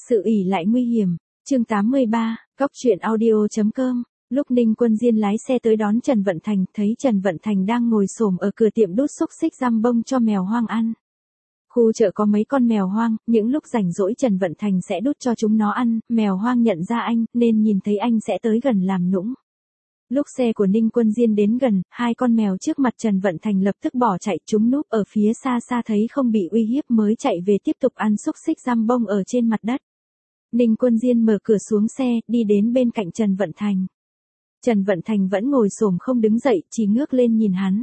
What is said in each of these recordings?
Sự ỷ lại nguy hiểm. Chương 83, Góc truyện audio.com. Lúc Ninh Quân Diên lái xe tới đón Trần Vận Thành, thấy Trần Vận Thành đang ngồi xổm ở cửa tiệm đút xúc xích giam bông cho mèo hoang ăn. Khu chợ có mấy con mèo hoang, những lúc rảnh rỗi Trần Vận Thành sẽ đút cho chúng nó ăn, mèo hoang nhận ra anh, nên nhìn thấy anh sẽ tới gần làm nũng. Lúc xe của Ninh Quân Diên đến gần, hai con mèo trước mặt Trần Vận Thành lập tức bỏ chạy, chúng núp ở phía xa xa thấy không bị uy hiếp mới chạy về tiếp tục ăn xúc xích giam bông ở trên mặt đất. Ninh Quân Diên mở cửa xuống xe, đi đến bên cạnh Trần Vận Thành. Trần Vận Thành vẫn ngồi xổm không đứng dậy, chỉ ngước lên nhìn hắn.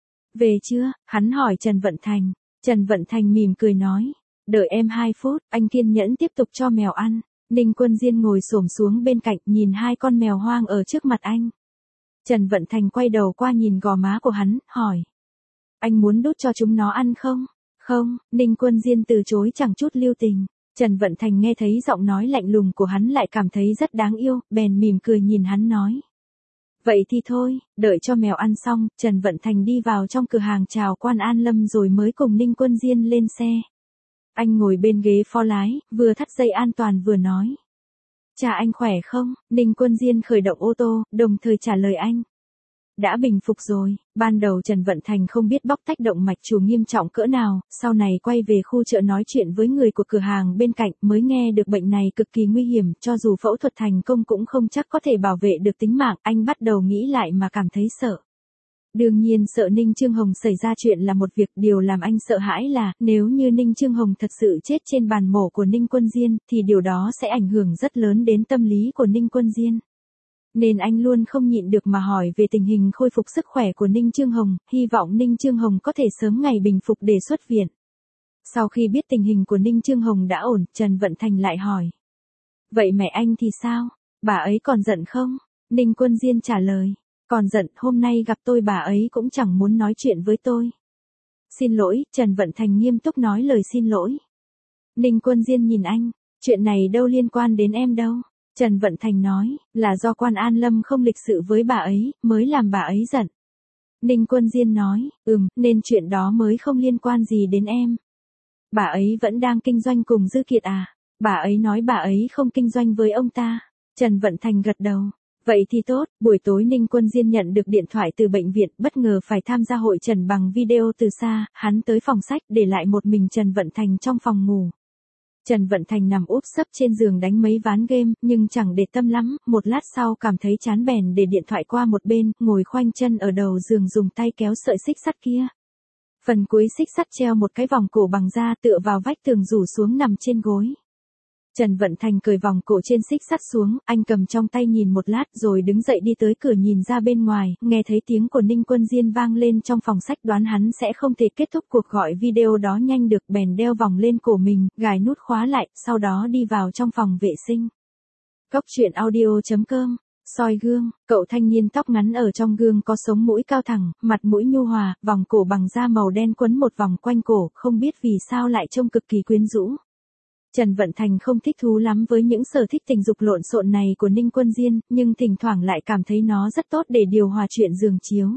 Về chưa? Hắn hỏi Trần Vận Thành. Trần Vận Thành mỉm cười nói. Đợi em 2 phút, anh kiên nhẫn tiếp tục cho mèo ăn. Ninh Quân Diên ngồi xổm xuống bên cạnh nhìn hai con mèo hoang ở trước mặt anh. Trần Vận Thành quay đầu qua nhìn gò má của hắn, hỏi. Anh muốn đút cho chúng nó ăn không? Không, Ninh Quân Diên từ chối chẳng chút lưu tình. Trần Vận Thành nghe thấy giọng nói lạnh lùng của hắn lại cảm thấy rất đáng yêu, bèn mỉm cười nhìn hắn nói. Vậy thì thôi, đợi cho mèo ăn xong, Trần Vận Thành đi vào trong cửa hàng chào quan An Lâm rồi mới cùng Ninh Quân Diên lên xe. Anh ngồi bên ghế phó lái, vừa thắt dây an toàn vừa nói. Cha anh khỏe không? Ninh Quân Diên khởi động ô tô, đồng thời trả lời anh. Đã bình phục rồi. Ban đầu Trần Vận Thành không biết bóc tách động mạch chủ nghiêm trọng cỡ nào, sau này quay về khu chợ nói chuyện với người của cửa hàng bên cạnh mới nghe được bệnh này cực kỳ nguy hiểm, cho dù phẫu thuật thành công cũng không chắc có thể bảo vệ được tính mạng, anh bắt đầu nghĩ lại mà cảm thấy sợ. Đương nhiên sợ Ninh Chương Hồng xảy ra chuyện là một việc, điều làm anh sợ hãi là, nếu như Ninh Chương Hồng thật sự chết trên bàn mổ của Ninh Quân Diên, thì điều đó sẽ ảnh hưởng rất lớn đến tâm lý của Ninh Quân Diên. Nên anh luôn không nhịn được mà hỏi về tình hình khôi phục sức khỏe của Ninh Chương Hồng, hy vọng Ninh Chương Hồng có thể sớm ngày bình phục để xuất viện. Sau khi biết tình hình của Ninh Chương Hồng đã ổn, Trần Vận Thành lại hỏi. Vậy mẹ anh thì sao? Bà ấy còn giận không? Ninh Quân Diên trả lời. Còn giận, hôm nay gặp tôi bà ấy cũng chẳng muốn nói chuyện với tôi. Xin lỗi, Trần Vận Thành nghiêm túc nói lời xin lỗi. Ninh Quân Diên nhìn anh, chuyện này đâu liên quan đến em đâu. Trần Vận Thành nói, là do quan An Lâm không lịch sự với bà ấy, mới làm bà ấy giận. Ninh Quân Diên nói, nên chuyện đó mới không liên quan gì đến em. Bà ấy vẫn đang kinh doanh cùng Dư Kiệt à? Bà ấy nói bà ấy không kinh doanh với ông ta. Trần Vận Thành gật đầu. Vậy thì tốt, buổi tối Ninh Quân Diên nhận được điện thoại từ bệnh viện, bất ngờ phải tham gia hội trần bằng video từ xa, hắn tới phòng sách để lại một mình Trần Vận Thành trong phòng ngủ. Trần Vận Thành nằm úp sấp trên giường đánh mấy ván game, nhưng chẳng để tâm lắm, một lát sau cảm thấy chán bèn để điện thoại qua một bên, ngồi khoanh chân ở đầu giường dùng tay kéo sợi xích sắt kia. Phần cuối xích sắt treo một cái vòng cổ bằng da tựa vào vách tường rủ xuống nằm trên gối. Trần Vận Thành cởi vòng cổ trên xích sắt xuống, anh cầm trong tay nhìn một lát rồi đứng dậy đi tới cửa nhìn ra bên ngoài, nghe thấy tiếng của Ninh Quân Diên vang lên trong phòng sách, đoán hắn sẽ không thể kết thúc cuộc gọi video đó nhanh được, bèn đeo vòng lên cổ mình, gài nút khóa lại, sau đó đi vào trong phòng vệ sinh. Góc truyện audio.com. Soi gương, cậu thanh niên tóc ngắn ở trong gương có sống mũi cao thẳng, mặt mũi nhu hòa, vòng cổ bằng da màu đen quấn một vòng quanh cổ, không biết vì sao lại trông cực kỳ quyến rũ. Trần Vận Thành không thích thú lắm với những sở thích tình dục lộn xộn này của Ninh Quân Diên, nhưng thỉnh thoảng lại cảm thấy nó rất tốt để điều hòa chuyện giường chiếu.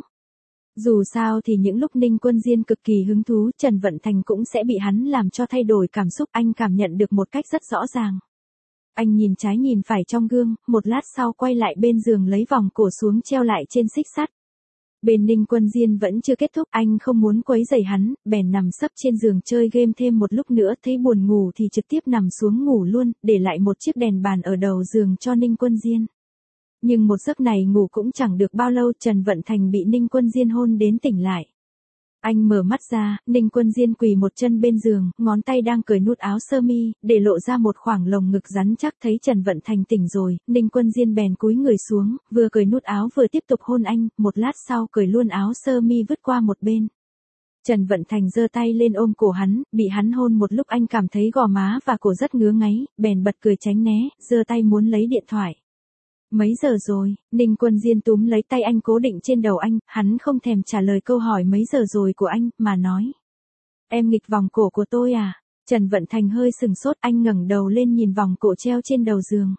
Dù sao thì những lúc Ninh Quân Diên cực kỳ hứng thú, Trần Vận Thành cũng sẽ bị hắn làm cho thay đổi cảm xúc, anh cảm nhận được một cách rất rõ ràng. Anh nhìn trái nhìn phải trong gương, một lát sau quay lại bên giường lấy vòng cổ xuống treo lại trên xích sắt. Bên Ninh Quân Diên vẫn chưa kết thúc, anh không muốn quấy rầy hắn, bèn nằm sấp trên giường chơi game thêm một lúc nữa, thấy buồn ngủ thì trực tiếp nằm xuống ngủ luôn, để lại một chiếc đèn bàn ở đầu giường cho Ninh Quân Diên. Nhưng một giấc này ngủ cũng chẳng được bao lâu, Trần Vận Thành bị Ninh Quân Diên hôn đến tỉnh lại. Anh mở mắt ra, Ninh Quân Diên quỳ một chân bên giường, ngón tay đang cởi nút áo sơ mi, để lộ ra một khoảng lồng ngực rắn chắc. Thấy Trần Vận Thành tỉnh rồi, Ninh Quân Diên bèn cúi người xuống, vừa cởi nút áo vừa tiếp tục hôn anh, một lát sau cởi luôn áo sơ mi vứt qua một bên. Trần Vận Thành giơ tay lên ôm cổ hắn, bị hắn hôn một lúc anh cảm thấy gò má và cổ rất ngứa ngáy, bèn bật cười tránh né, giơ tay muốn lấy điện thoại. Mấy giờ rồi? Ninh Quân Diên túm lấy tay anh cố định trên đầu anh, hắn không thèm trả lời câu hỏi mấy giờ rồi của anh, mà nói. Em nghịch vòng cổ của tôi à? Trần Vận Thành hơi sừng sốt, anh ngẩng đầu lên nhìn vòng cổ treo trên đầu giường.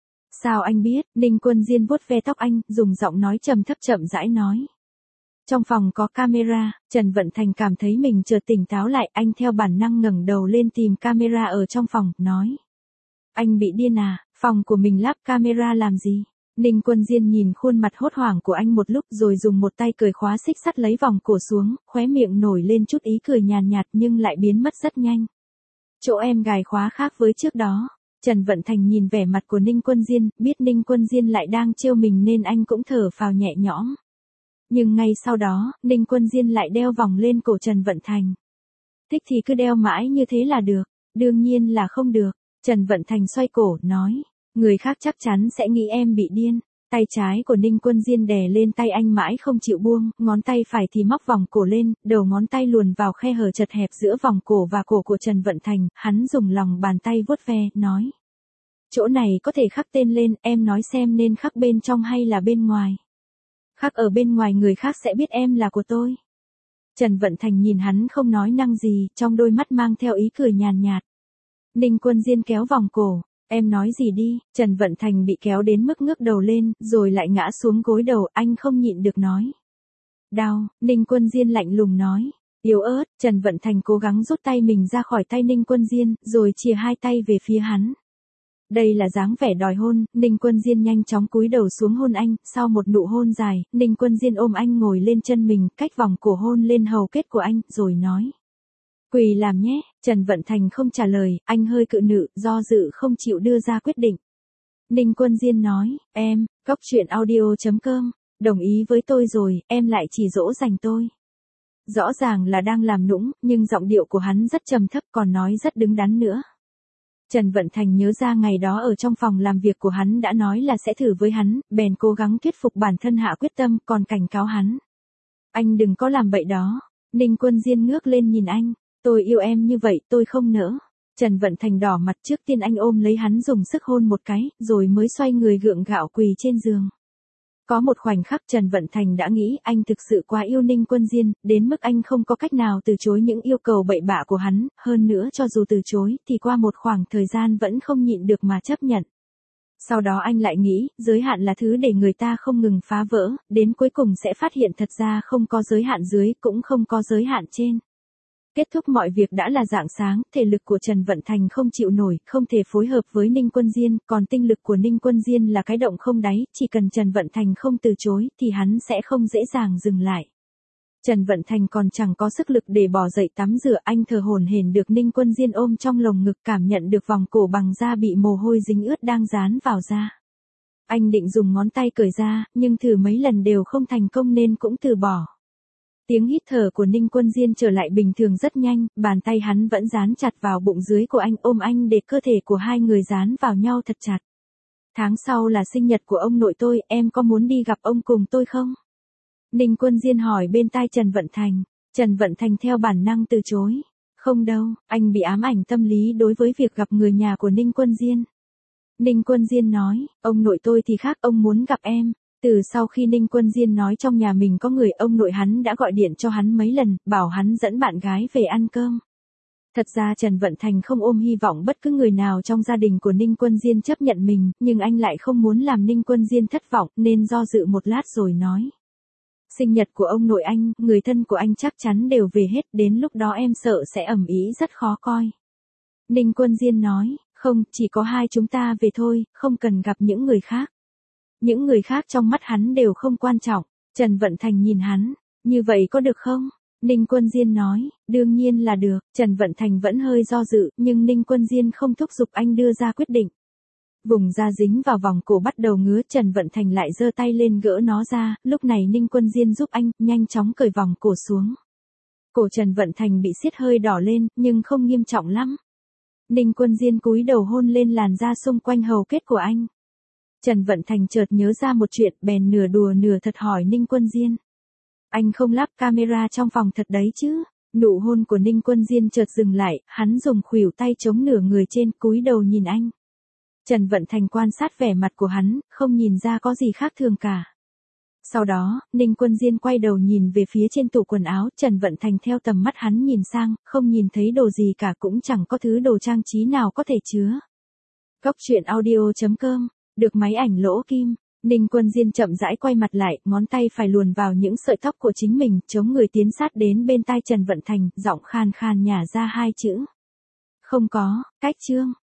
Sao anh biết? Ninh Quân Diên vuốt ve tóc anh, dùng giọng nói trầm thấp chậm rãi nói. Trong phòng có camera, Trần Vận Thành cảm thấy mình chợt tỉnh táo lại, anh theo bản năng ngẩng đầu lên tìm camera ở trong phòng, nói. Anh bị điên à, phòng của mình lắp camera làm gì? Ninh Quân Diên nhìn khuôn mặt hốt hoảng của anh một lúc rồi dùng một tay cởi khóa xích sắt lấy vòng cổ xuống, khóe miệng nổi lên chút ý cười nhàn nhạt nhưng lại biến mất rất nhanh. Chỗ em gài khóa khác với trước đó. Trần Vận Thành nhìn vẻ mặt của Ninh Quân Diên, biết Ninh Quân Diên lại đang trêu mình nên anh cũng thở phào nhẹ nhõm. Nhưng ngay sau đó, Ninh Quân Diên lại đeo vòng lên cổ Trần Vận Thành. Thích thì cứ đeo mãi như thế là được, đương nhiên là không được. Trần Vận Thành xoay cổ, nói, người khác chắc chắn sẽ nghĩ em bị điên. Tay trái của Ninh Quân Diên đè lên tay anh mãi không chịu buông, ngón tay phải thì móc vòng cổ lên, đầu ngón tay luồn vào khe hở chật hẹp giữa vòng cổ và cổ của Trần Vận Thành, hắn dùng lòng bàn tay vuốt ve, nói. Chỗ này có thể khắc tên lên, em nói xem nên khắc bên trong hay là bên ngoài. Khắc ở bên ngoài người khác sẽ biết em là của tôi. Trần Vận Thành nhìn hắn không nói năng gì, trong đôi mắt mang theo ý cười nhàn nhạt. Ninh Quân Diên kéo vòng cổ. Em nói gì đi, Trần Vận Thành bị kéo đến mức ngước đầu lên, rồi lại ngã xuống gối đầu, anh không nhịn được nói. Đau, Ninh Quân Diên lạnh lùng nói. Yếu ớt, Trần Vận Thành cố gắng rút tay mình ra khỏi tay Ninh Quân Diên, rồi chìa hai tay về phía hắn. Đây là dáng vẻ đòi hôn, Ninh Quân Diên nhanh chóng cúi đầu xuống hôn anh, sau một nụ hôn dài, Ninh Quân Diên ôm anh ngồi lên chân mình, cách vòng cổ hôn lên hầu kết của anh, rồi nói. Quỳ làm nhé, Trần Vận Thành không trả lời, anh hơi cự nữ, do dự không chịu đưa ra quyết định. Ninh Quân Diên nói, em, cóc truyện audio.com, đồng ý với tôi rồi, em lại chỉ dỗ dành tôi. Rõ ràng là đang làm nũng, nhưng giọng điệu của hắn rất trầm thấp còn nói rất đứng đắn nữa. Trần Vận Thành nhớ ra ngày đó ở trong phòng làm việc của hắn đã nói là sẽ thử với hắn, bèn cố gắng thuyết phục bản thân hạ quyết tâm, còn cảnh cáo hắn. Anh đừng có làm bậy đó. Ninh Quân Diên ngước lên nhìn anh. Tôi yêu em như vậy, tôi không nỡ. Trần Vận Thành đỏ mặt, trước tiên anh ôm lấy hắn dùng sức hôn một cái, rồi mới xoay người gượng gạo quỳ trên giường. Có một khoảnh khắc Trần Vận Thành đã nghĩ anh thực sự quá yêu Ninh Quân Diên, đến mức anh không có cách nào từ chối những yêu cầu bậy bạ của hắn, hơn nữa cho dù từ chối, thì qua một khoảng thời gian vẫn không nhịn được mà chấp nhận. Sau đó anh lại nghĩ, giới hạn là thứ để người ta không ngừng phá vỡ, đến cuối cùng sẽ phát hiện thật ra không có giới hạn dưới, cũng không có giới hạn trên. Kết thúc mọi việc đã là rạng sáng, thể lực của Trần Vận Thành không chịu nổi, không thể phối hợp với Ninh Quân Diên, còn tinh lực của Ninh Quân Diên là cái động không đáy, chỉ cần Trần Vận Thành không từ chối, thì hắn sẽ không dễ dàng dừng lại. Trần Vận Thành còn chẳng có sức lực để bỏ dậy tắm rửa, anh thở hổn hển được Ninh Quân Diên ôm trong lồng ngực, cảm nhận được vòng cổ bằng da bị mồ hôi dính ướt đang dán vào da. Anh định dùng ngón tay cởi ra, nhưng thử mấy lần đều không thành công nên cũng từ bỏ. Tiếng hít thở của Ninh Quân Diên trở lại bình thường rất nhanh, bàn tay hắn vẫn dán chặt vào bụng dưới của anh, ôm anh để cơ thể của hai người dán vào nhau thật chặt. Tháng sau là sinh nhật của ông nội tôi, em có muốn đi gặp ông cùng tôi không? Ninh Quân Diên hỏi bên tai Trần Vận Thành. Trần Vận Thành theo bản năng từ chối. Không đâu, anh bị ám ảnh tâm lý đối với việc gặp người nhà của Ninh Quân Diên. Ninh Quân Diên nói, ông nội tôi thì khác, ông muốn gặp em. Từ sau khi Ninh Quân Diên nói trong nhà mình có người, ông nội hắn đã gọi điện cho hắn mấy lần, bảo hắn dẫn bạn gái về ăn cơm. Thật ra Trần Vận Thành không ôm hy vọng bất cứ người nào trong gia đình của Ninh Quân Diên chấp nhận mình, nhưng anh lại không muốn làm Ninh Quân Diên thất vọng, nên do dự một lát rồi nói. Sinh nhật của ông nội anh, người thân của anh chắc chắn đều về hết, đến lúc đó em sợ sẽ ầm ĩ rất khó coi. Ninh Quân Diên nói, không, chỉ có hai chúng ta về thôi, không cần gặp những người khác. Những người khác trong mắt hắn đều không quan trọng. Trần Vận Thành nhìn hắn, như vậy có được không? Ninh Quân Diên nói, đương nhiên là được. Trần Vận Thành vẫn hơi do dự, nhưng Ninh Quân Diên không thúc giục anh đưa ra quyết định. Vùng da dính vào vòng cổ bắt đầu ngứa, Trần Vận Thành lại giơ tay lên gỡ nó ra, lúc này Ninh Quân Diên giúp anh, nhanh chóng cởi vòng cổ xuống. Cổ Trần Vận Thành bị siết hơi đỏ lên, nhưng không nghiêm trọng lắm. Ninh Quân Diên cúi đầu hôn lên làn da xung quanh hầu kết của anh. Trần Vận Thành chợt nhớ ra một chuyện, bèn nửa đùa nửa thật hỏi Ninh Quân Diên. Anh không lắp camera trong phòng thật đấy chứ? Nụ hôn của Ninh Quân Diên chợt dừng lại, hắn dùng khuỷu tay chống nửa người trên, cúi đầu nhìn anh. Trần Vận Thành quan sát vẻ mặt của hắn, không nhìn ra có gì khác thường cả. Sau đó, Ninh Quân Diên quay đầu nhìn về phía trên tủ quần áo, Trần Vận Thành theo tầm mắt hắn nhìn sang, không nhìn thấy đồ gì cả, cũng chẳng có thứ đồ trang trí nào có thể chứa. Cóc truyện audio.com, được máy ảnh lỗ kim. Ninh Quân Diên chậm rãi quay mặt lại, ngón tay phải luồn vào những sợi tóc của chính mình, chống người tiến sát đến bên tai Trần Vận Thành, giọng khan khan nhả ra hai chữ. Không có, cách chương.